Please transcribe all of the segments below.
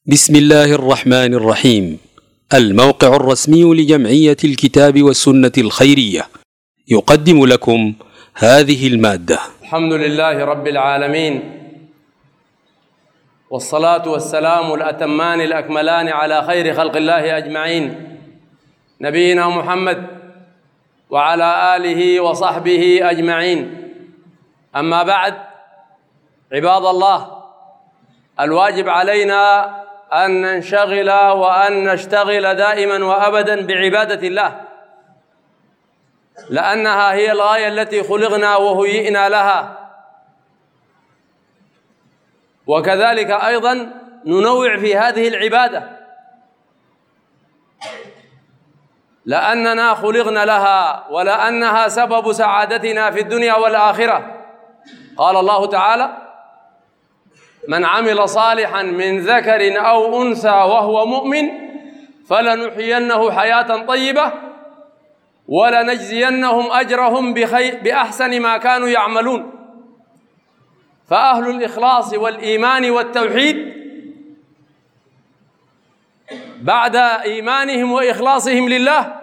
بسم الله الرحمن الرحيم. الموقع الرسمي لجمعية الكتاب والسنة الخيرية يقدم لكم هذه المادة. الحمد لله رب العالمين، والصلاة والسلام الأتمان الأكملان على خير خلق الله أجمعين، نبينا محمد وعلى آله وصحبه أجمعين. أما بعد، عباد الله، الواجب علينا أن ننشغل وأن نشتغل دائما وأبدا بعبادة الله، لأنها هي الغاية التي خلقنا وهيئنا لها. وكذلك أيضا ننوع في هذه العبادة، لأننا خلقنا لها ولأنها سبب سعادتنا في الدنيا والآخرة. قال الله تعالى: من عمل صالحا من ذكر أو أنثى وهو مؤمن فلنحيينه حياة طيبة ولنجزينهم أجرهم بأحسن ما كانوا يعملون. فأهل الإخلاص والإيمان والتوحيد بعد إيمانهم وإخلاصهم لله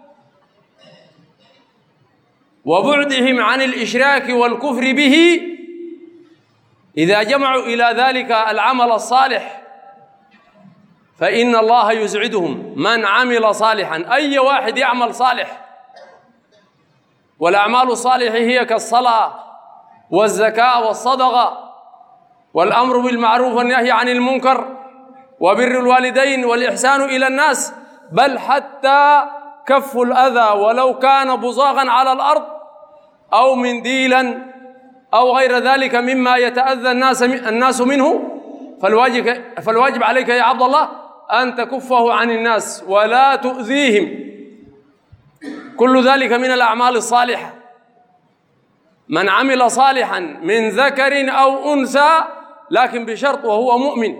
وبعدهم عن الإشراك والكفر به، إذا جمعوا إلى ذلك العمل الصالح فإن الله يسعدهم. من عمل صالحا، أي واحد يعمل صالح، والأعمال الصالحة هي كالصلاة والزكاة والصدقة والأمر بالمعروف والنهي عن المنكر وبر الوالدين والإحسان إلى الناس، بل حتى كف الأذى ولو كان بزاغا على الأرض أو منديلا أو غير ذلك مما يتأذى الناس منه. فالواجب عليك يا عبد الله أن تكفه عن الناس ولا تؤذيهم. كل ذلك من الأعمال الصالحة. من عمل صالحا من ذكر أو أنثى، لكن بشرط وهو مؤمن.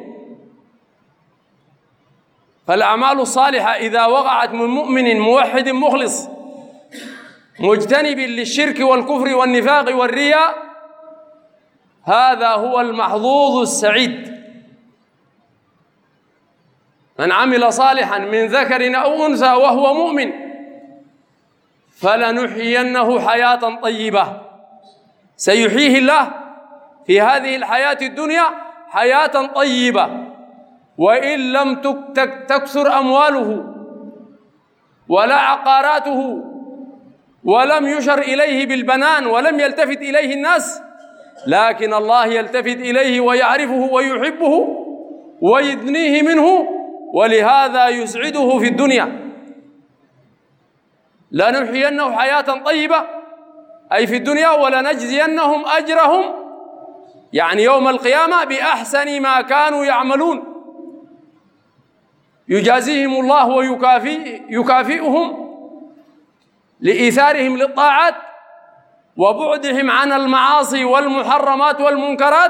فالأعمال الصالحة إذا وقعت من مؤمن موحد مخلص مجتنب للشرك والكفر والنفاق والرياء، هذا هو المحظوظ السعيد. من عمل صالحا من ذكر أو أنثى وهو مؤمن فلنحيينه حياة طيبة. سيحييه الله في هذه الحياة الدنيا حياة طيبة، وإن لم تكثر أمواله ولا عقاراته ولم يشر إليه بالبنان ولم يلتفت إليه الناس، لكن الله يلتفت إليه ويعرفه ويحبه ويدنيه منه، ولهذا يسعده في الدنيا. لنحيينه حياة طيبة أي في الدنيا، ولنجزينهم أجرهم يعني يوم القيامة بأحسن ما كانوا يعملون. يجازيهم الله ويكافئهم لإيثارهم للطاعات وبعدهم عن المعاصي والمحرمات والمنكرات.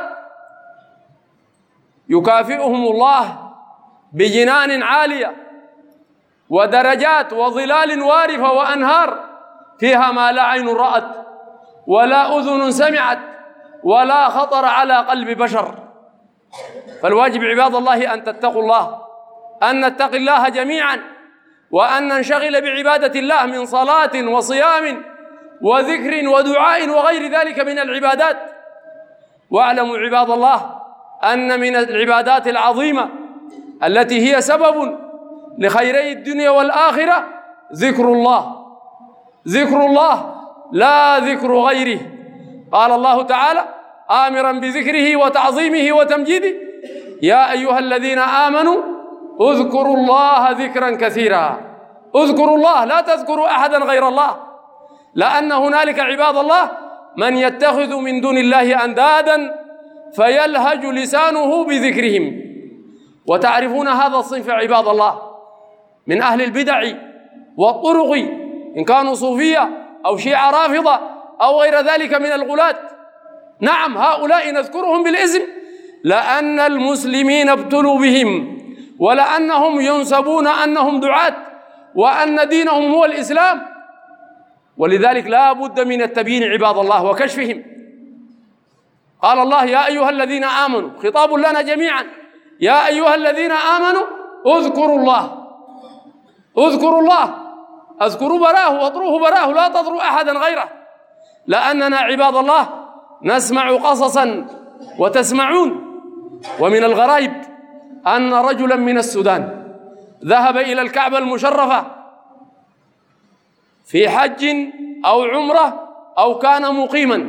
يكافئهم الله بجنان عالية ودرجات وظلال وارفة وأنهار فيها ما لا عين رأت ولا أذن سمعت ولا خطر على قلب بشر. فالواجب عباد الله أن تتقوا الله، أن نتقي الله جميعا، وأن ننشغل بعبادة الله من صلاة وصيام وذكر ودعاء وغير ذلك من العبادات. واعلموا عباد الله أن من العبادات العظيمة التي هي سبب لخيري الدنيا والآخرة ذكر الله. ذكر الله لا ذكر غيره. قال الله تعالى آمرا بذكره وتعظيمه وتمجيده: يا أيها الذين آمنوا اذكروا الله ذكرا كثيرا. اذكروا الله، لا تذكروا أحدا غير الله، لأن هنالك عباد الله من يتخذ من دون الله أندادا فيلهج لسانه بذكرهم. وتعرفون هذا الصنف عباد الله من أهل البدع والطرق، إن كانوا صوفية أو شيعة رافضة أو غير ذلك من الغلاة. نعم، هؤلاء نذكرهم بالاسم لأن المسلمين ابتلوا بهم، ولأنهم ينسبون أنهم دعاة وأن دينهم هو الإسلام، ولذلك لا بد من التبيين عباد الله وكشفهم. قال الله: يا أيها الذين آمنوا، خطاب لنا جميعا، يا أيها الذين آمنوا اذكروا الله، اذكروا الله، اذكروا براه واطروه براه، لا تطروا أحدا غيره، لأننا عباد الله نسمع قصصا وتسمعون. ومن الغرائب أن رجلا من السودان ذهب إلى الكعبة المشرفة في حج أو عمرة أو كان مقيما،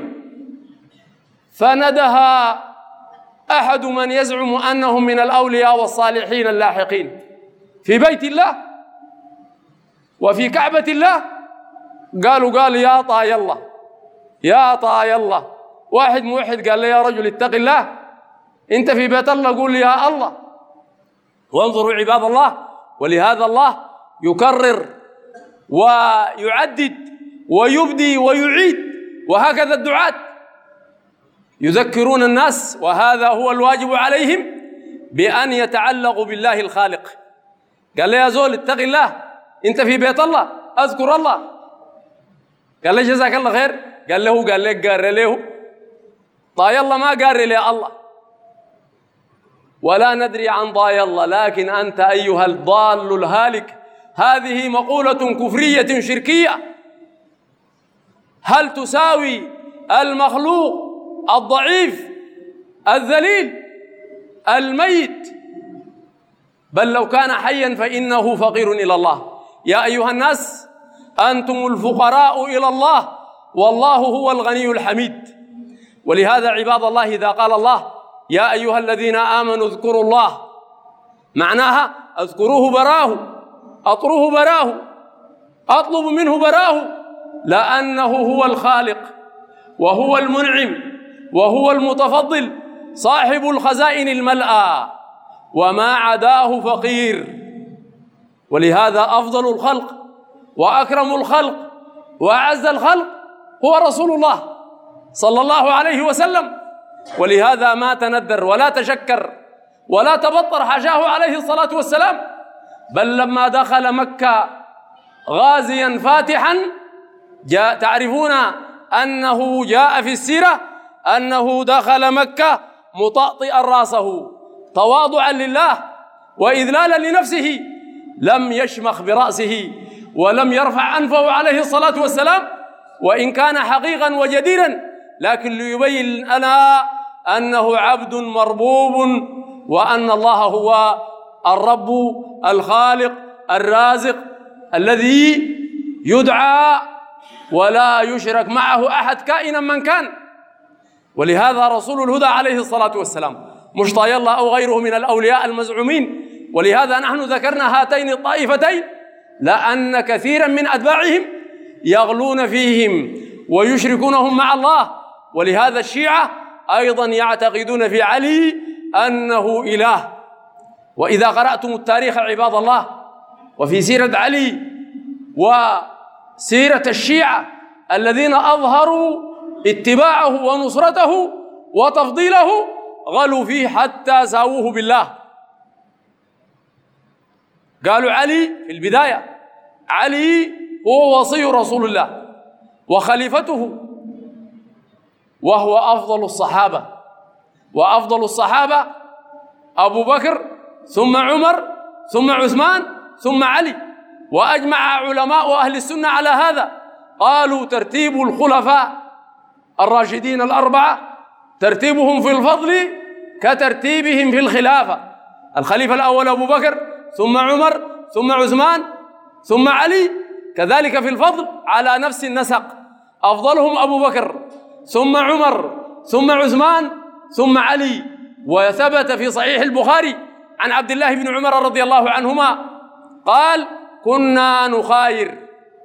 فندها أحد من يزعم أنهم من الأولياء والصالحين اللاحقين في بيت الله وفي كعبة الله، قال يا طاي الله، يا طاي الله. واحد موحد قال لي يا رجل اتق الله، انت في بيت الله قول لي يا الله. وانظروا عباد الله، ولهذا الله يكرر ويعدد ويبدي ويعيد، وهكذا الدعاة يذكرون الناس، وهذا هو الواجب عليهم، بأن يتعلقوا بالله الخالق. قال لي يا زول اتق الله، انت في بيت الله اذكر الله. قال لي جزاك الله خير. قال لك قال له طاي الله، ما قال لي الله، ولا ندري عن طاي الله، لكن أنت أيها الضال الهالك، هذه مقولة كفرية شركية. هل تساوي المخلوق الضعيف الذليل الميت؟ بل لو كان حيا فإنه فقير إلى الله. يا أيها الناس أنتم الفقراء إلى الله، والله هو الغني الحميد. ولهذا عباد الله إذا قال الله يا أيها الذين آمنوا اذكروا الله، معناها اذكروه براه، أطروه براه، أطلب منه براه، لأنه هو الخالق وهو المنعم وهو المتفضل صاحب الخزائن الملأى، وما عداه فقير. ولهذا أفضل الخلق وأكرم الخلق وأعز الخلق هو رسول الله صلى الله عليه وسلم. ولهذا ما تندر ولا تشكر ولا تبطر حاشاه عليه الصلاة والسلام، بل لما دخل مكة غازيا فاتحا تعرفون أنه جاء في السيرة أنه دخل مكة مطأطئا رأسه تواضعا لله وإذلالا لنفسه، لم يشمخ برأسه ولم يرفع أنفه عليه الصلاة والسلام، وإن كان حقيقا وجديرا، لكن ليبين لنا أنه عبد مربوب، وأن الله هو الرب الخالق الرازق الذي يدعى ولا يشرك معه أحد كائنا من كان. ولهذا رسول الهدى عليه الصلاة والسلام مش طاي الله أو غيره من الأولياء المزعومين. ولهذا نحن ذكرنا هاتين الطائفتين لأن كثيرا من أتباعهم يغلون فيهم ويشركونهم مع الله. ولهذا الشيعة أيضا يعتقدون في علي أنه إله. وإذا قرأتم التاريخ عباد الله وفي سيرة علي وسيرة الشيعة الذين أظهروا اتباعه ونصرته وتفضيله، غلوا فيه حتى ساووه بالله. قالوا علي في البداية علي هو وصي رسول الله وخليفته، وهو أفضل الصحابة، وأفضل الصحابة أبو بكر ثم عمر ثم عثمان ثم علي. وأجمع علماء أهل السنة على هذا، قالوا ترتيب الخلفاء الراشدين الأربعة ترتيبهم في الفضل كترتيبهم في الخلافة. الخليفة الأول أبو بكر ثم عمر ثم عثمان ثم علي، كذلك في الفضل على نفس النسق، أفضلهم أبو بكر ثم عمر ثم عثمان ثم علي. وثبت في صحيح البخاري عن عبد الله بن عمر رضي الله عنهما قال كنا نخاير،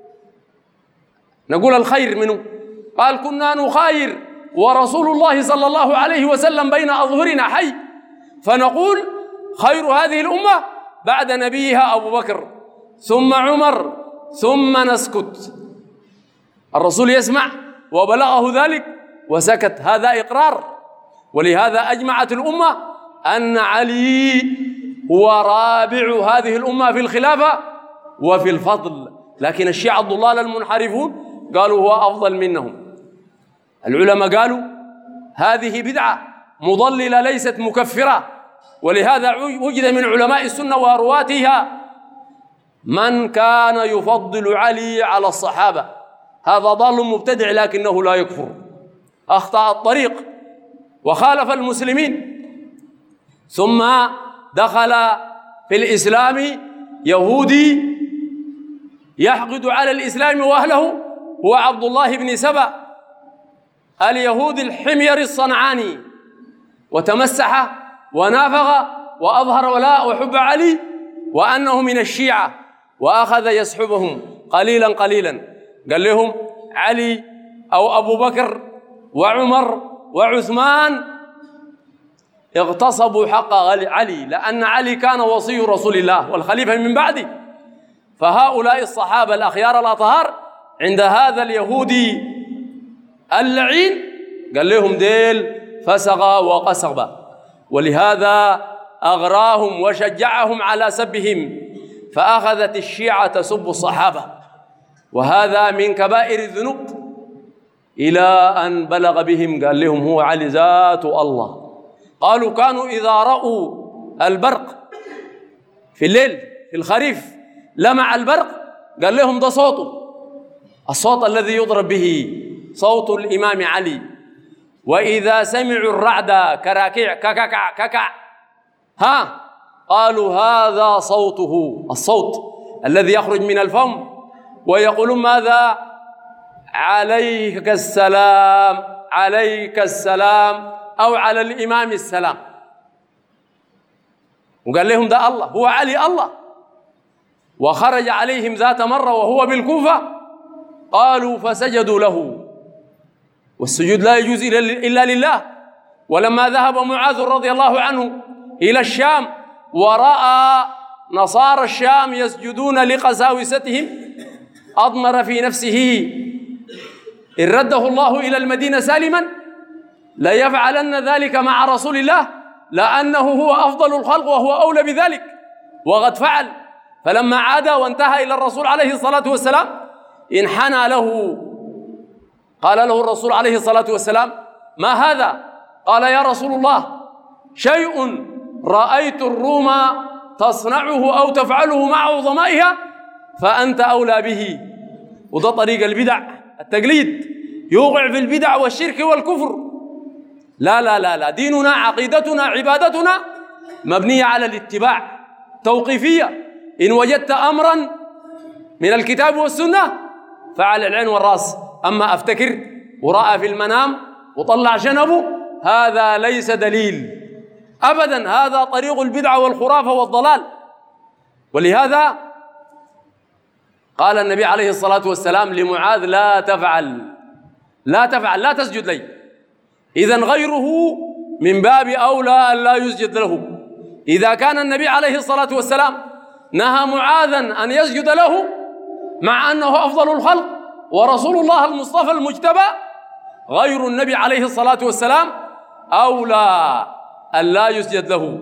نقول الخير منه، قال كنا نخاير ورسول الله صلى الله عليه وسلم بين أظهرنا حي، فنقول خير هذه الأمة بعد نبيها أبو بكر ثم عمر ثم نسكت. الرسول يسمع وبلغه ذلك وسكت، هذا إقرار. ولهذا أجمعت الأمة أن علي هو رابع هذه الأمة في الخلافة وفي الفضل. لكن الشيعة الضلال المنحرفون قالوا هو أفضل منهم. العلماء قالوا هذه بدعة مضللة ليست مكفرة، ولهذا وجد من علماء السنة ورواتها من كان يفضل علي على الصحابة، هذا ضال مبتدع لكنه لا يكفر، أخطأ الطريق وخالف المسلمين. ثم دخل في الإسلام يهودي يحقد على الإسلام وأهله، هو عبد الله بن سبأ اليهود الحمير الصنعاني، وتمسح ونافق وأظهر ولاء وحب علي وأنه من الشيعة، وأخذ يسحبهم قليلا قليلا. قال لهم علي أو أبو بكر وعمر وعثمان اغتصبوا حق علي، لأن علي كان وصي رسول الله والخليفة من بعده، فهؤلاء الصحابة الأخيار الأطهار عند هذا اليهودي اللعين قال لهم ديل فسق وقسق، ولهذا أغراهم وشجعهم على سبهم، فأخذت الشيعة تسب الصحابة، وهذا من كبائر الذنوب، إلى أن بلغ بهم قال لهم هو علي ذات الله. قالوا كانوا إذا رأوا البرق في الليل في الخريف لمع البرق قال لهم ده صوته، الصوت الذي يضرب به صوت الإمام علي. وإذا سمعوا الرعد كراكيع ككع ككع قالوا هذا صوته، الصوت الذي يخرج من الفم، ويقولون ماذا؟ عليك السلام، عليك السلام، أو على الإمام السلام. وقال لهم ده الله، هو علي الله. وخرج عليهم ذات مرة وهو بالكوفة، قالوا فسجدوا له، والسجود لا يجوز إلا لله. ولما ذهب معاذ رضي الله عنه إلى الشام ورأى نصارى الشام يسجدون لقساوستهم أضمر في نفسه إن رده الله إلى المدينة سالما ليفعلن ذلك مع رسول الله، لأنه هو أفضل الخلق وهو أولى بذلك، وقد فعل. فلما عاد وانتهى إلى الرسول عليه الصلاة والسلام انحنى له، قال له الرسول عليه الصلاة والسلام ما هذا؟ قال يا رسول الله شيء رأيت الروم تصنعه أو تفعله مع عظمائها فأنت أولى به. وده طريق البدع، التقليد يوقع في البدع والشرك والكفر. لا لا لا لا، ديننا عقيدتنا عبادتنا مبنية على الاتباع، توقيفية. إن وجدت أمرا من الكتاب والسنة فعلى العين والرأس، أما أفتكر ورأى في المنام وطلع شنبه هذا ليس دليل أبدا، هذا طريق البدعة والخرافة والضلال. ولهذا قال النبي عليه الصلاة والسلام لمعاذ لا تفعل لا تفعل، لا تسجد لي. إذن غيره من باب أولى أن لا يسجد له. إذا كان النبي عليه الصلاة والسلام نهى معاذا أن يسجد له مع أنه أفضل الخلق ورسول الله المصطفى المجتبى، غير النبي عليه الصلاة والسلام أولى أن لا يسجد له.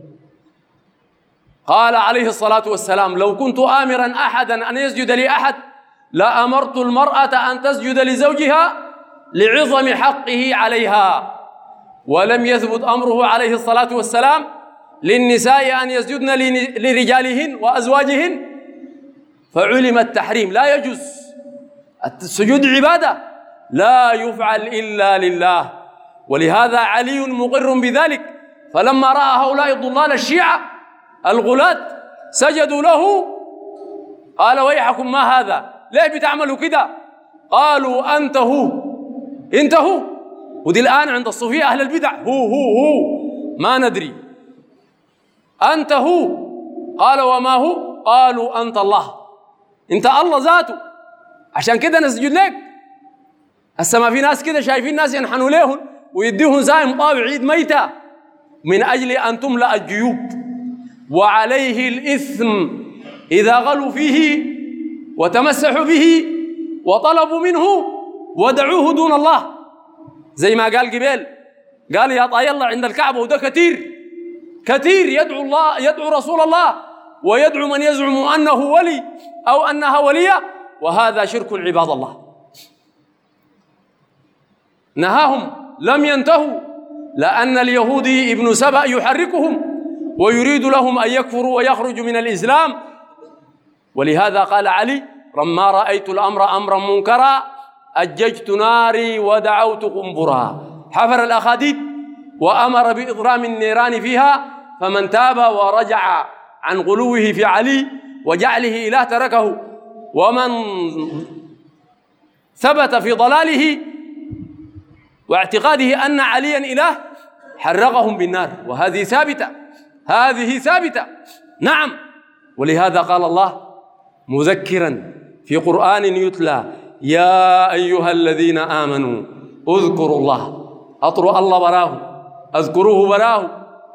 قال عليه الصلاة والسلام لو كنت آمرا أحدا أن يسجد لأحد لأمرت المرأة أن تسجد لزوجها لعظم حقه عليها. ولم يثبت أمره عليه الصلاة والسلام للنساء أن يسجدن لرجالهن وأزواجهن، فعلم التحريم، لا يجوز. السجود عبادة لا يفعل إلا لله، ولهذا علي مقر بذلك. فلما رأى هؤلاء الضلال الشيعة الغلاة سجدوا له قال ويحكم ما هذا؟ ليه بتعملوا كده؟ قالوا أنت هو، أنت هو. ودي الآن عند الصوفية أهل البدع هو ما ندري، أنت هو. قال وما هو؟ قالوا أنت الله، أنت الله ذاته، عشان كده نسجد لك. هسه ما في ناس كده شايفين ناس ينحنوا لهم ويديهم زايم طابع عيد ميتة من أجل أن تملأ الجيوب، وعليه الإثم إذا غلوا فيه وتمسحوا به وطلبوا منه ودعوه دون الله. زي ما قال قبيل، قال يا طاي الله عند الكعبة، وده كثير يدعو الله، يدعو رسول الله ويدعو من يزعم أنه ولي أو أنها ولية، وهذا شرك عباد الله. نهاهم لم ينتهوا، لأن اليهودي ابن سبأ يحركهم ويريد لهم أن يكفروا ويخرجوا من الإسلام. ولهذا قال علي: لما رأيت الأمر أمرا منكرا أججت ناري ودعوت قنبرا. حفر الأخاديد وأمر بإضرام النيران فيها، فمن تاب ورجع عن غلوه في علي وجعله إله تركه، ومن ثبت في ضلاله واعتقاده أن عليا إله حرقهم بالنار. وهذه ثابتة، هذه ثابتة. نعم. ولهذا قال الله مذكرا في قرآن يتلى: يا أيها الذين آمنوا اذكروا الله. أطروا الله براه، أذكروه براه،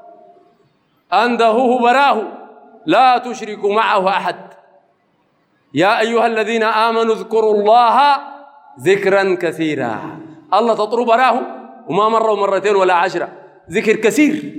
أندهوه براه، لا تشركوا معه أحد. يا أيها الذين آمنوا اذكروا الله ذكرا كثيرا. الله تطروا براه، وما مرة ومرتين ولا 10، ذكر كثير.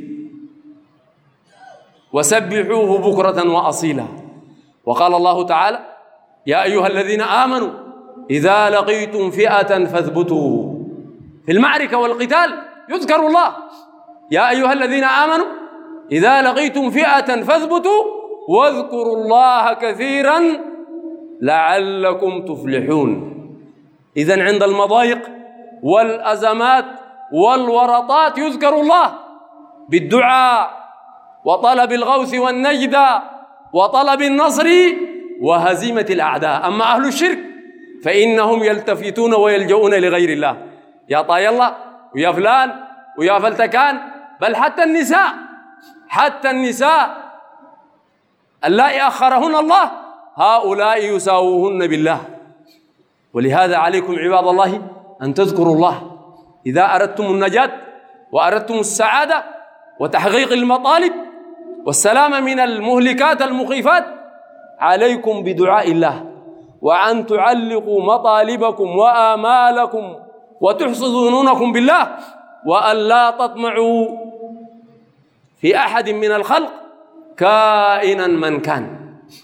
وسبحوه بكرة وأصيلا. وقال الله تعالى: يا أيها الذين آمنوا إذا لقيتم فئة فاثبتوا. في المعركة والقتال يذكر الله: يا أيها الذين آمنوا إذا لقيتم فئة فاثبتوا واذكروا الله كثيرا لعلكم تفلحون. إذن عند المضايق والأزمات والورطات يذكر الله بالدعاء وطلب الغوث والنجدة وطلب النصر وهزيمة الأعداء. أما أهل الشرك فإنهم يلتفتون ويلجؤون لغير الله، يا طاي الله ويا فلان ويا فلتكان، بل حتى النساء اللائي أخرهن الله هؤلاء يساووهن بالله. ولهذا عليكم عباد الله أن تذكروا الله إذا أردتم النجاة وأردتم السعادة وتحقيق المطالب والسلام من المهلكات المخيفات. عليكم بدعاء الله، وأن تعلقوا مطالبكم وآمالكم وتحصدوا ظنونكم بالله، وأن لا تطمعوا في أحد من الخلق كائنا من كان.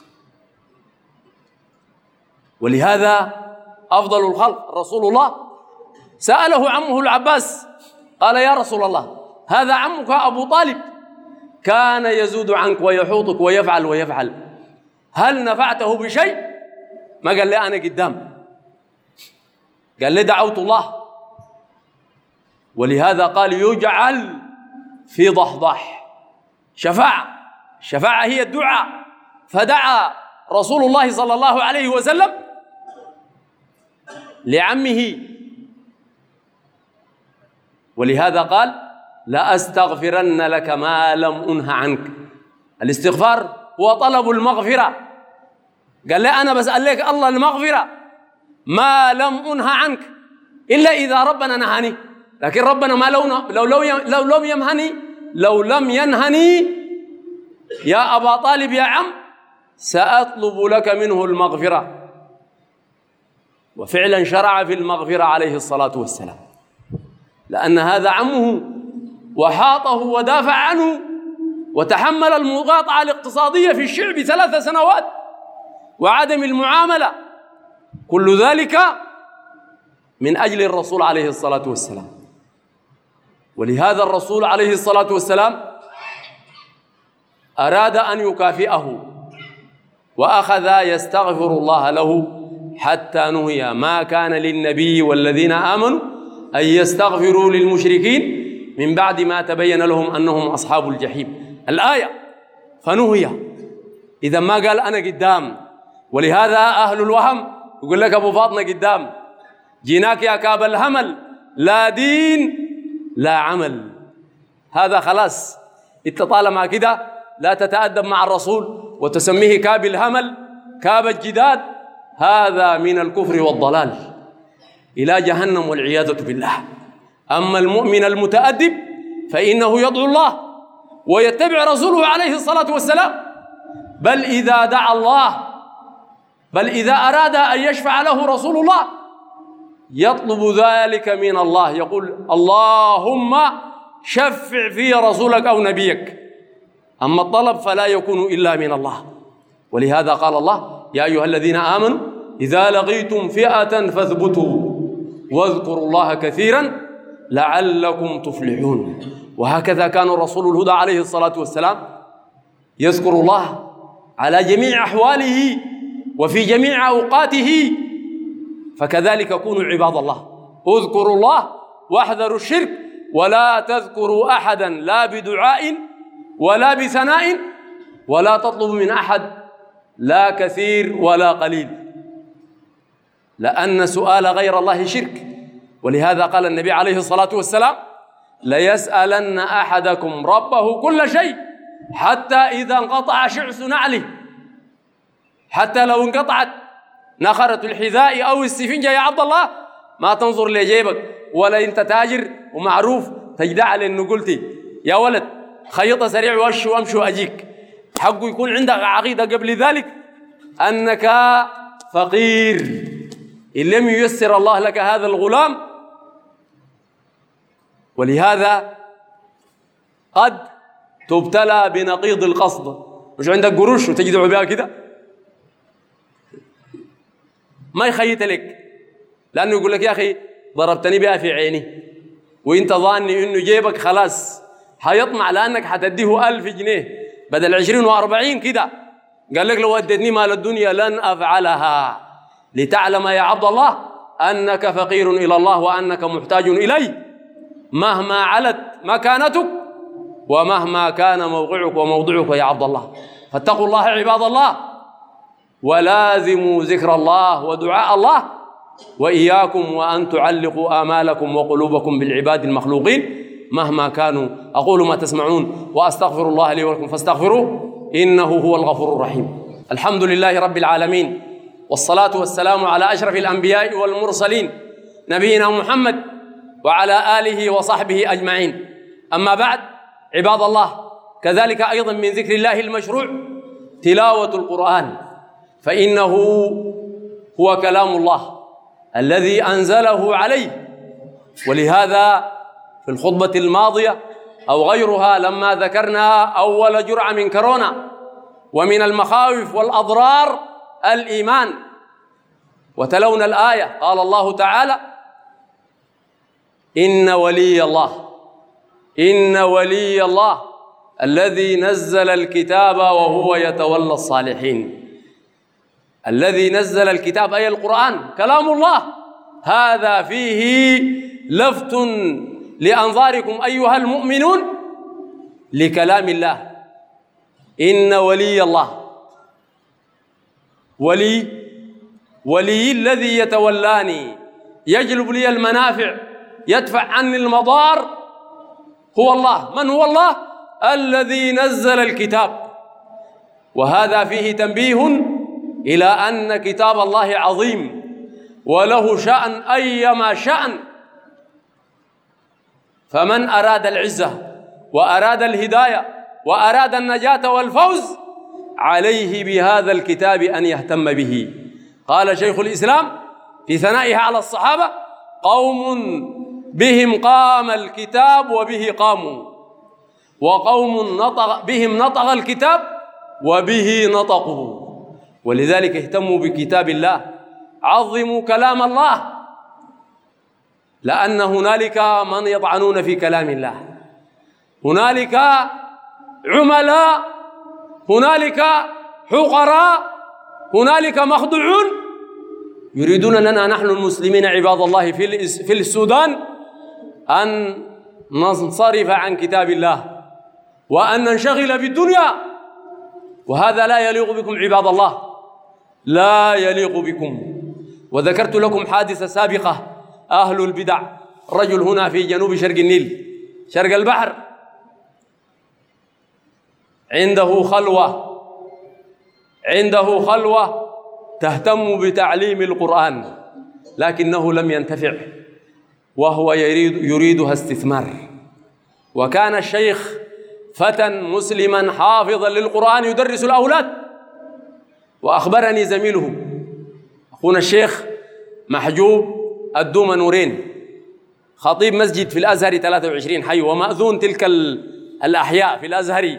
ولهذا أفضل الخلق رسول الله سأله عمه العباس قال: يا رسول الله، هذا عمك أبو طالب كان يزود عنك ويحوطك ويفعل، هل نفعته بشيء؟ ما قال لي أنا قدام، قال لي دعوت الله. ولهذا قال: يجعل في ضحضح شفاعة هي الدعاء. فدعا رسول الله صلى الله عليه وسلم لعمه، ولهذا قال: لأستغفرن لك ما لم أنه عنك. الاستغفار هو طلب المغفرة. قال لي أنا بسأل لك الله المغفرة ما لم أنه عنك، إلا إذا ربنا نهاني. لكن ربنا ما لو لم ينهني يا أبا طالب يا عم سأطلب لك منه المغفرة. وفعلا شرع في المغفرة عليه الصلاة والسلام، لأن هذا عمه وحاطه ودافع عنه وتحمل المقاطعة الاقتصادية في الشعب 3 سنوات وعدم المعاملة، كل ذلك من أجل الرسول عليه الصلاة والسلام. ولهذا الرسول عليه الصلاة والسلام أراد أن يكافئه وأخذ يستغفر الله له حتى نهي: ما كان للنبي والذين آمنوا أن يستغفروا للمشركين من بعد ما تبين لهم أنهم أصحاب الجحيم. الآية فنهي. إذا ما قال أنا قدام. ولهذا أهل الوهم يقول لك أبو فاطمة قدام، جيناك يا كاب الهمل، لا دين لا عمل. هذا خلاص، انت طالما كده لا تتأدب مع الرسول وتسميه كاب الهمل كاب الجداد، هذا من الكفر والضلال إلى جهنم والعياذة بالله. أما المؤمن المتأدب فإنه يدعو الله ويتبع رسوله عليه الصلاة والسلام، بل إذا دعا الله، بل إذا أراد أن يشفع له رسول الله يطلب ذلك من الله، يقول: اللهم شفع في رسولك أو نبيك. أما الطلب فلا يكون إلا من الله. ولهذا قال الله: يا أيها الذين آمنوا إذا لقيتم فئة فاثبتوا واذكروا الله كثيرا لعلكم تفلحون. وهكذا كان رسول الهدى عليه الصلاة والسلام يذكر الله على جميع أحواله وفي جميع أوقاته، فكذلك كونوا عباد الله. اذكروا الله واحذروا الشرك، ولا تذكروا أحدا لا بدعاء ولا بثناء، ولا تطلبوا من أحد لا كثير ولا قليل، لأن سؤال غير الله شرك. ولهذا قال النبي عليه الصلاة والسلام: ليسألن أحدكم ربه كل شيء حتى إذا انقطع شعث نعله، حتى لو انقطعت نخرة الحذاء أو السفنجة يا عبد الله ما تنظر لجيبك، ولا أنت تاجر ومعروف تجدع لأنه قلتي يا ولد خيطة سريع وامشي وأجيك. حقه يكون عندك عقيدة قبل ذلك أنك فقير إن لم ييسر الله لك هذا الغلام. ولهذا قد تبتلى بنقيض القصد، مش عندك قروش وتجدع بها كده ما يخيط لك، لأنه يقول لك يا أخي ضربتني بها في عيني، وإنت ظاني إنه جيبك خلاص حيطمع لأنك حتديه 1000 جنيه بدل 20 و40 كده. قال لك لو اديتني مال الدنيا لن أفعلها، لتعلم يا عبد الله أنك فقير إلى الله وأنك محتاج إليه مهما علت مكانتك ومهما كان موقعك وموضعك يا عبد الله. فاتقوا الله عباد الله، ولازموا ذكر الله ودعاء الله، وإياكم وأن تعلقوا آمالكم وقلوبكم بالعباد المخلوقين مهما كانوا. أقول ما تسمعون وأستغفر الله لي ولكم فاستغفروه إنه هو الغفور الرحيم. الحمد لله رب العالمين، والصلاة والسلام على أشرف الأنبياء والمرسلين نبينا محمد وعلى آله وصحبه أجمعين. أما بعد عباد الله، كذلك أيضا من ذكر الله المشروع تلاوة القرآن، فإنه هو كلام الله الذي أنزله عليه. ولهذا في الخطبة الماضية أو غيرها لما ذكرنا أول جرعة من كورونا ومن المخاوف والأضرار الإيمان، وتلونا الآية قال الله تعالى: إن ولي الله الذي نزل الكتاب وهو يتولى الصالحين. الذي نزل الكتاب أي القرآن كلام الله، هذا فيه لفت لأنظاركم أيها المؤمنون لكلام الله. إن ولي الله، ولي الذي يتولاني يجلب لي المنافع يدفع عني المضار هو الله. من هو الله؟ الذي نزل الكتاب. وهذا فيه تنبيه إلى أن كتاب الله عظيم وله شأن أيما شأن، فمن أراد العزة وأراد الهداية وأراد النجاة والفوز عليه بهذا الكتاب أن يهتم به. قال شيخ الإسلام في ثنائه على الصحابة: قوم بهم قام الكتاب وبه قاموا، وقوم بهم نطق الكتاب وبه نطقوا. ولذلك اهتموا بكتاب الله، عظموا كلام الله، لأن هنالك من يطعنون في كلام الله، هنالك عملاء، هنالك حقراء، هنالك مخدوعون يريدون لنا نحن المسلمين عباد الله في السودان أن ننصرف عن كتاب الله وأن ننشغل بالدنيا، وهذا لا يليق بكم عباد الله، لا يليق بكم. وذكرت لكم حادثة سابقة: أهل البدع، رجل هنا في جنوب شرق النيل شرق البحر عنده خلوة تهتم بتعليم القرآن، لكنه لم ينتفع وهو يريدها استثمار. وكان الشيخ فتى مسلما حافظا للقرآن يدرس الأولاد. وأخبرني زميله أخونا الشيخ محجوب الدوم نورين، خطيب مسجد في الأزهر 23 حي ومأذون تلك الأحياء في الأزهر،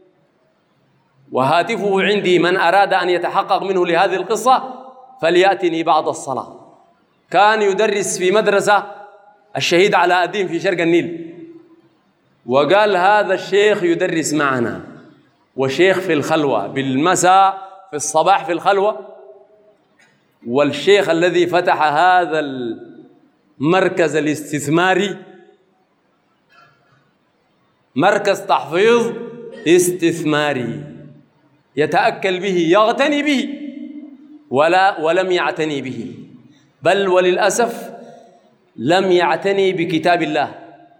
وهاتفه عندي: من أراد أن يتحقق منه لهذه القصة فليأتني بعد الصلاة. كان يدرس في مدرسة الشهيد علاء الدين في شرق النيل، وقال هذا الشيخ يدرس معنا وشيخ في الخلوة بالمساء في الصباح في الخلوة، والشيخ الذي فتح هذا المركز الاستثماري مركز تحفيظ استثماري يتأكل به يغتني به ولم يعتني به، بل وللأسف لم يعتني بكتاب الله.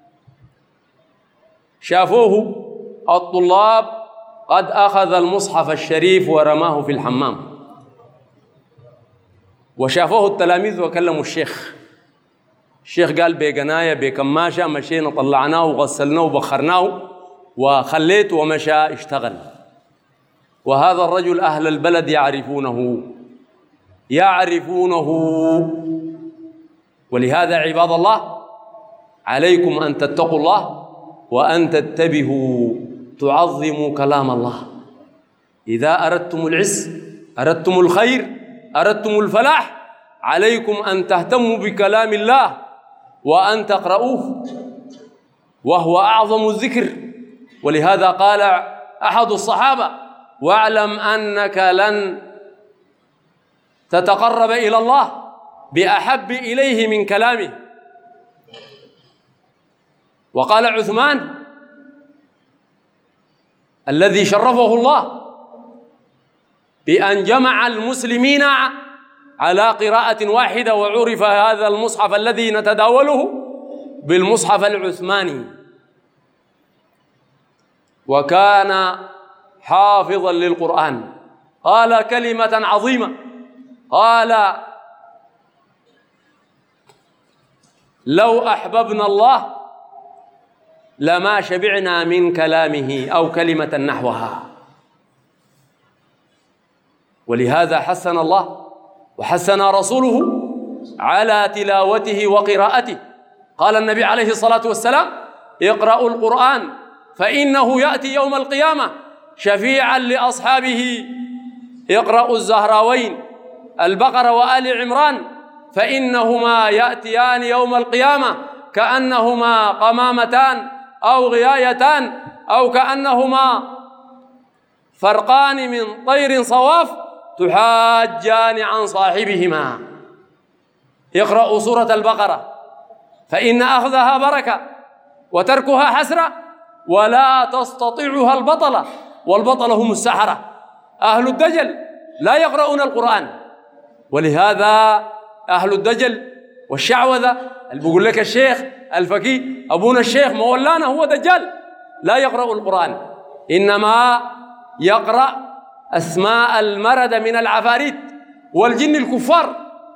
شافوه الطلاب قد أخذ المصحف الشريف ورماه في الحمام، وشافوه التلاميذ وكلموا الشيخ. الشيخ قال بقناية بكماشة، مشينا طلعناه وغسلناه وبخرناه وخليته ومشى اشتغل. وهذا الرجل أهل البلد يعرفونه. ولهذا عباد الله عليكم أن تتقوا الله وأن تتبهوا، تعظموا كلام الله. إذا أردتم العز، أردتم الخير، أردتم الفلاح، عليكم أن تهتموا بكلام الله وأن تقرؤوه، وهو أعظم الذكر. ولهذا قال أحد الصحابة: واعلم أنك لن تتقرب إلى الله بأحب إليه من كلامه. وقال عثمان الذي شرفه الله بأن جمع المسلمين على قراءة واحدة، وعرف هذا المصحف الذي نتداوله بالمصحف العثماني، وكان حافظا للقرآن. قال كلمة عظيمة، قال: لو أحببنا الله لما شبعنا من كلامه، أو كلمة نحوها. ولهذا حثنا الله وحثنا رسوله على تلاوته وقراءته. قال النبي عليه الصلاة والسلام: اقرأوا القرآن فإنه يأتي يوم القيامة شفيعا لأصحابه. اقرأوا الزهراوين البقرة وآل عمران فإنهما يأتيان يوم القيامة كأنهما قمامتان أو غيايتان، أو كأنهما فرقان من طير صواف تحاجان عن صاحبهما. اقرأوا سورة البقرة فإن أخذها بركة وتركها حسرة، ولا تستطيعها البطلة، والبطلة هم السحرة أهل الدجل لا يقرؤون القرآن. ولهذا أهل الدجل والشعوذة اللي بيقول لك الشيخ الفقيه أبونا الشيخ مولانا هو دجال، لا يقرأ القرآن، إنما يقرأ أسماء المرد من العفاريت والجن الكفار،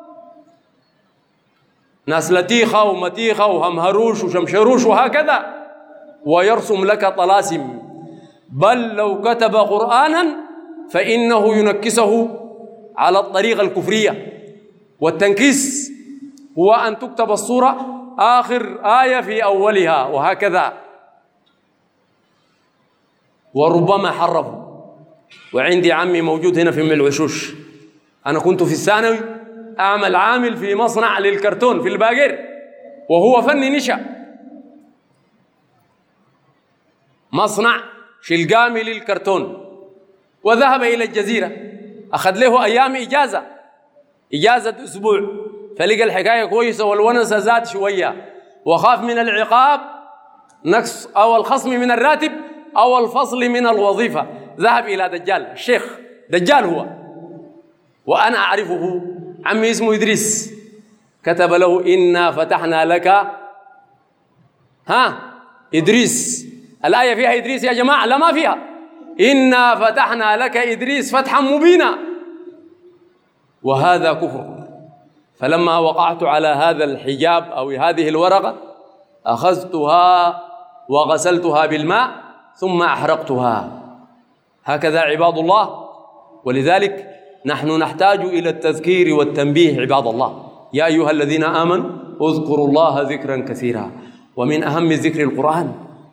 ناس لتيخة ومتيخة وهمهروش وشمشروش وهكذا، ويرسم لك طلاسم. بل لو كتب قرآنا فإنه ينكسه على الطريقة الكفرية. والتنكيس هو أن تكتب الصورة آخر آية في أولها وهكذا. وربما حرفوا. وعندي عمي موجود هنا في أم العشوش، أنا كنت في الثانوي أعمل عامل في مصنع للكرتون في الباقر، وهو فني نشأ، مصنع شلقامي للكرتون، وذهب إلى الجزيرة، أخذ له أيام إجازة أسبوع، فلقى الحكاية كويسة والونسة زاد شوية، وخاف من العقاب نقص أو الخصم من الراتب أو الفصل من الوظيفة. ذهب إلى دجال، الشيخ دجال هو، وأنا أعرفه، عمي اسمه إدريس، كتب له: إنا فتحنا لك إدريس. الآية فيها إدريس يا جماعة؟ لا، ما فيها. إنا فتحنا لك إدريس فتحا مبينا، وهذا كفر. فلما وقعت على هذا الحجاب أو هذه الورقة أخذتها وغسلتها بالماء ثم أحرقتها. هكذا عباد الله. ولذلك نحن نحتاج إلى التذكير والتنبيه عباد الله. يا أيها الذين آمنوا اذكروا الله ذكرا كثيرا، ومن أهم ذكر القرآن،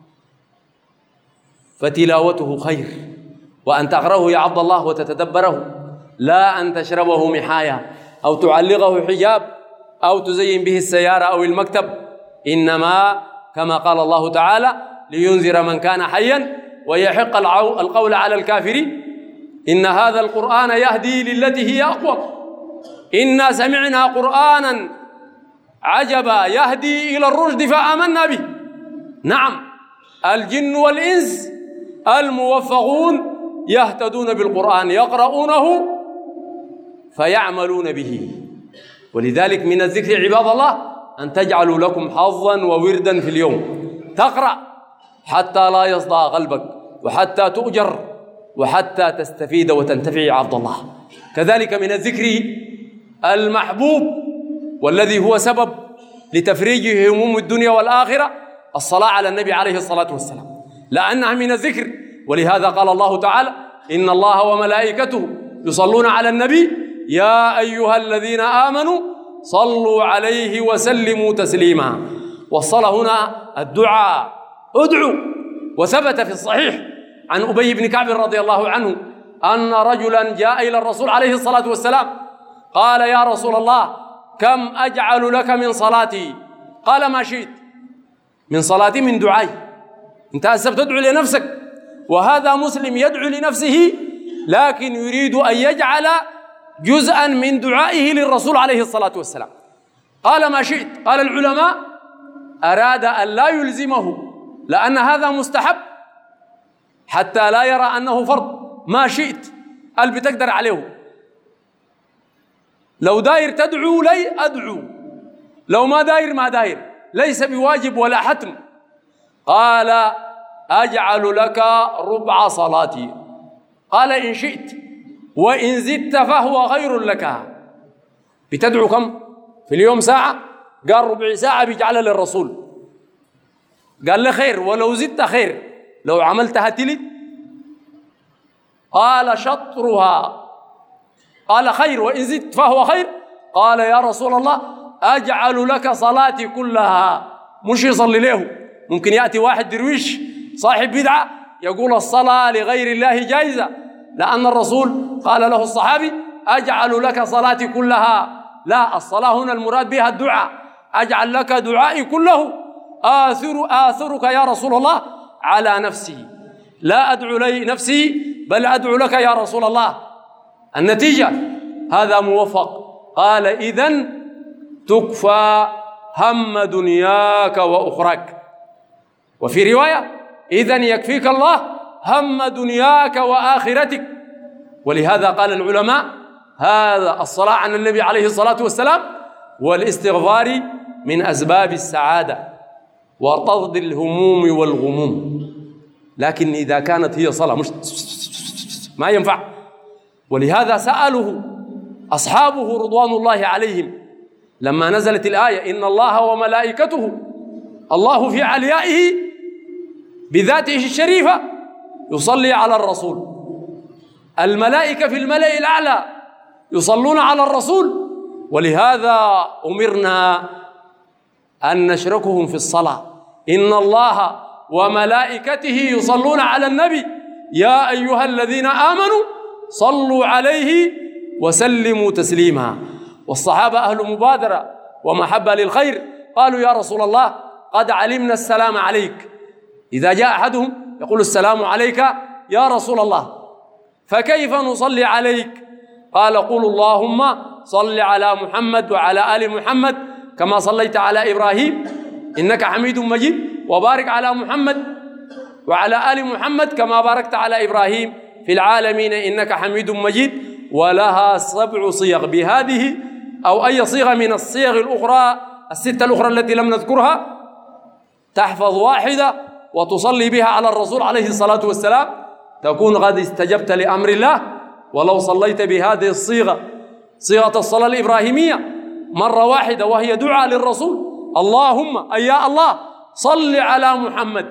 فتلاوته خير، وأن تقرأه يا عبد الله وتتدبره، لا أن تشربه محايا أو تعلقه حجاب أو تزين به السيارة أو المكتب، إنما كما قال الله تعالى: لينذر من كان حيا ويحق القول على الكافرين. إن هذا القرآن يهدي للتي هي أقوى. إنا سمعنا قرآنا عجبا يهدي إلى الرشد فآمنا به. نعم، الجن والإنس الموفقون يهتدون بالقرآن، يقرؤونه فيعملون به. ولذلك من الذكر عباد الله أن تجعلوا لكم حظا ووردا في اليوم، تقرأ حتى لا يصدع قلبك، وحتى تؤجر، وحتى تستفيد وتنتفع يا عبد الله. كذلك من الذكر المحبوب والذي هو سبب لتفريج هموم الدنيا والآخرة الصلاة على النبي عليه الصلاة والسلام، لأنها من الذكر. ولهذا قال الله تعالى: إن الله وملائكته يصلون على النبي يا أيها الذين آمنوا صلوا عليه وسلموا تسليما. والصلاة هنا الدعاء، ادعوا. وثبت في الصحيح عن أبي بن كعب رضي الله عنه أن رجلا جاء إلى الرسول عليه الصلاة والسلام قال: يا رسول الله، كم أجعل لك من صلاتي؟ قال: ما شئت. من صلاتي من دعائي. انت هسه تدعو لنفسك، وهذا مسلم يدعو لنفسه لكن يريد أن يجعل جزءا من دعائه للرسول عليه الصلاة والسلام. قال: ما شئت. قال العلماء: أراد أن لا يلزمه، لأن هذا مستحب حتى لا يرى أنه فرض. ما شئت قال بتقدر عليه، لو داير تدعو لي أدعو، لو ما داير ما داير، ليس بواجب ولا حتم. قال: أجعل لك ربع صلاتي. قال: إن شئت، وإن زدت فهو خير لك. بتدعو كم في اليوم؟ ساعة؟ قال: ربع ساعة بيجعلها للرسول. قال له: خير، ولو زدت خير، لو عملتها تلت. قال: شطرها. قال: خير، وإن زدت فهو خير. قال: يا رسول الله، أجعل لك صلاتي كلها. مش يصلي له. ممكن يأتي واحد درويش صاحب بدعة يقول الصلاة لغير الله جائزة، لأن الرسول قال له الصحابي: أجعل لك صلاتي كلها. لا، الصلاة هنا المراد بها الدعاء. أجعل لك دعائي كله، آثرك يا رسول الله على نفسي، لا أدعو لي نفسي بل أدعو لك يا رسول الله. النتيجة هذا موفق. قال: إذن تكفى هم دنياك وأخراك. وفي رواية: إذن يكفيك الله هم دنياك وآخرتك. ولهذا قال العلماء: هذا الصلاة على النبي عليه الصلاة والسلام والاستغفار من أسباب السعادة وطرد الهموم والغموم. لكن إذا كانت هي صلاة مش ما ينفع. ولهذا سأله أصحابه رضوان الله عليهم لما نزلت الآية: إن الله وملائكته، الله في عليائه بذاته الشريفة يصلي على الرسول، الملائكة في الملأ الأعلى يصلون على الرسول. ولهذا أمرنا أن نشركهم في الصلاة. إن الله وملائكته يصلون على النبي يا أيها الذين آمنوا صلوا عليه وسلموا تسليما. والصحابة أهل مبادرة ومحبة للخير، قالوا: يا رسول الله، قد علمنا السلام عليك. إذا جاء أحدهم يقول: السلام عليك يا رسول الله، فكيف نصلي عليك؟ قال: قولوا اللهم صل على محمد وعلى آل محمد كما صليت على إبراهيم إنك حميد مجيد، وبارك على محمد وعلى آل محمد كما باركت على إبراهيم في العالمين إنك حميد مجيد. ولها 7 صيغ بهذه أو أي صيغة من الصيغ الأخرى 6 الأخرى التي لم نذكرها، تحفظ واحدة وتصلي بها على الرسول عليه الصلاة والسلام، تكون قد استجبت لأمر الله. ولو صليت بهذه الصيغة، صيغة الصلاة الإبراهيمية، مرة واحدة وهي دعاء للرسول: اللهم أي يا الله صل على محمد،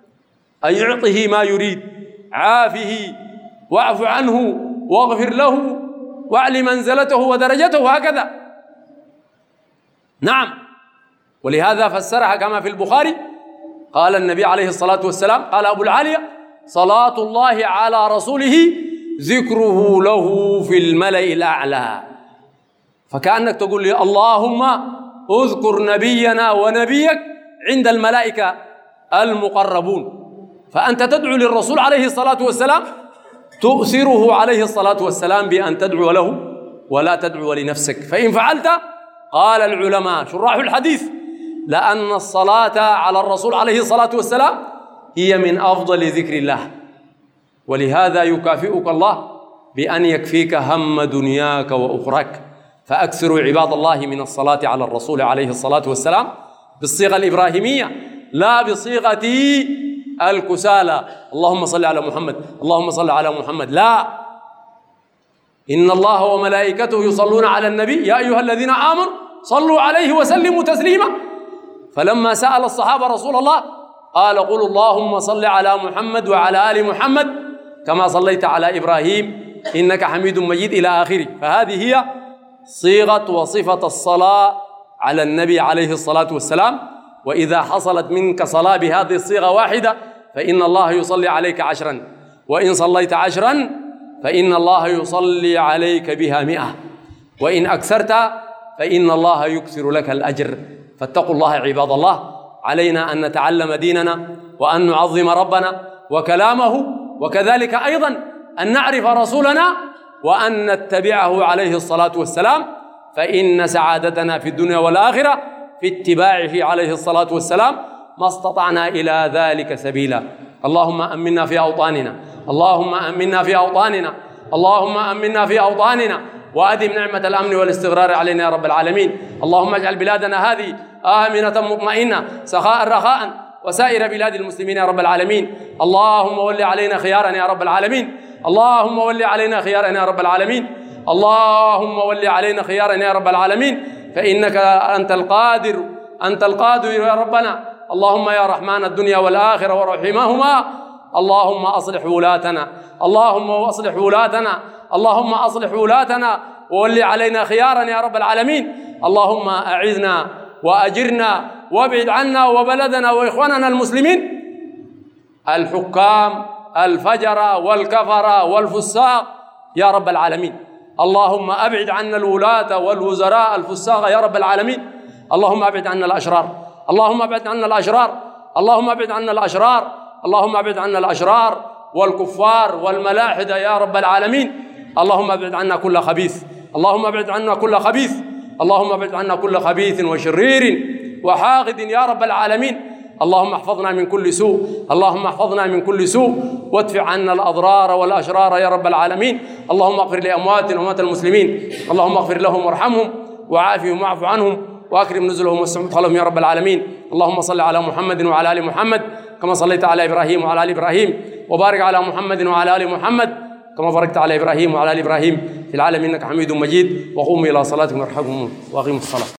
أي اعطه ما يريد، عافه واعف عنه واغفر له واعل منزلته ودرجته، هكذا. نعم. ولهذا فسرها كما في البخاري، قال النبي عليه الصلاة والسلام، قال أبو العالية: صلاة الله على رسوله ذكره له في الملأ الأعلى. فكأنك تقول لي: اللهم اذكر نبينا ونبيك عند الملائكة المقربون. فأنت تدعو للرسول عليه الصلاة والسلام، تؤثره عليه الصلاة والسلام بأن تدعو له ولا تدعو لنفسك. فإن فعلت، قال العلماء شراح الحديث، لأن الصلاة على الرسول عليه الصلاة والسلام هي من أفضل ذكر الله، ولهذا يكافئك الله بأن يكفيك هم دنياك وأخراك. فأكثروا عباد الله من الصلاة على الرسول عليه الصلاة والسلام بالصيغة الإبراهيمية، لا بصيغة الكسالى، اللهم صل على محمد، اللهم صل على محمد. لا، إن الله وملائكته يصلون على النبي يا أيها الذين آمنوا صلوا عليه وسلموا تسليما. فلما سأل الصحابة رسول الله قال قولوا اللهم صل على محمد وعلى آل محمد كما صليت على إبراهيم إنك حميد مجيد إلى آخره. فهذه هي صيغة وصفة الصلاة على النبي عليه الصلاة والسلام. وإذا حصلت منك صلاة بهذه الصيغة واحدة فإن الله يصلي عليك 10، وإن صليت 10 فإن الله يصلي عليك بها 100، وإن أكثرت فإن الله يكثر لك الأجر. فاتقوا الله عباد الله، علينا أن نتعلم ديننا وأن نعظم ربنا وكلامه، وكذلك أيضا أن نعرف رسولنا وأن نتبعه عليه الصلاة والسلام، فإن سعادتنا في الدنيا والآخرة في اتباعه عليه الصلاة والسلام، ما استطعنا إلى ذلك سبيلا. اللهم أمنا في أوطاننا، اللهم أمنا في أوطاننا، اللهم أمنا في أوطاننا، وأدم نعمة الأمن والاستقرار علينا يا رب العالمين. اللهم اجعل بلادنا هذه آمنة مطمئنة سخاء رخاء، وسائر بلاد المسلمين يا رب العالمين. اللهم ول علينا خيارنا يا رب العالمين، اللهم ول علينا خيارنا يا رب العالمين، اللهم ول علينا خيارنا يا رب العالمين، فإنك أنت القادر يا ربنا. اللهم يا رحمن الدنيا والآخرة ورحمهما، اللهم أصلح ولاتنا، اللهم أصلح ولاتنا، اللهم أصلح ولاتنا وول علينا خيارنا يا رب العالمين. اللهم أعذنا وأجرنا وابعد عنا وبلدنا وإخواننا المسلمين الحكام الفجرة والكفرة والفساق يا رب العالمين. اللهم أبعد عنا الولاة والوزراء الفساق يا رب العالمين. اللهم أبعد عنا الأشرار، اللهم أبعد عنا الأشرار، اللهم أبعد عنا الأشرار، اللهم أبعد عنا الأشرار والكفار والملاحدة يا رب العالمين. اللهم أبعد عنا كل خبيث، اللهم أبعد عنا كل خبيث، اللهم أبعد عنا كل خبيث وشرير وحاقد يا رب العالمين. اللهم احفظنا من كل سوء، اللهم احفظنا من كل سوء، وادفع عنا الأضرار والأشرار يا رب العالمين. اللهم اغفر لأمواتنا وأموات المسلمين، اللهم اغفر لهم وارحمهم وعافهم واعف عنهم وأكرم نزلهم واسع مدخلهم يا رب العالمين. اللهم صل على محمد وعلى آل محمد كما صليت على إبراهيم وعلى آل إبراهيم، وبارك على محمد وعلى آل محمد كما باركت على إبراهيم وعلى آل إبراهيم في العالمين إنك حميد مجيد. وقوموا إلى صلاتكم يرحمكم وأقيموا الصلاة.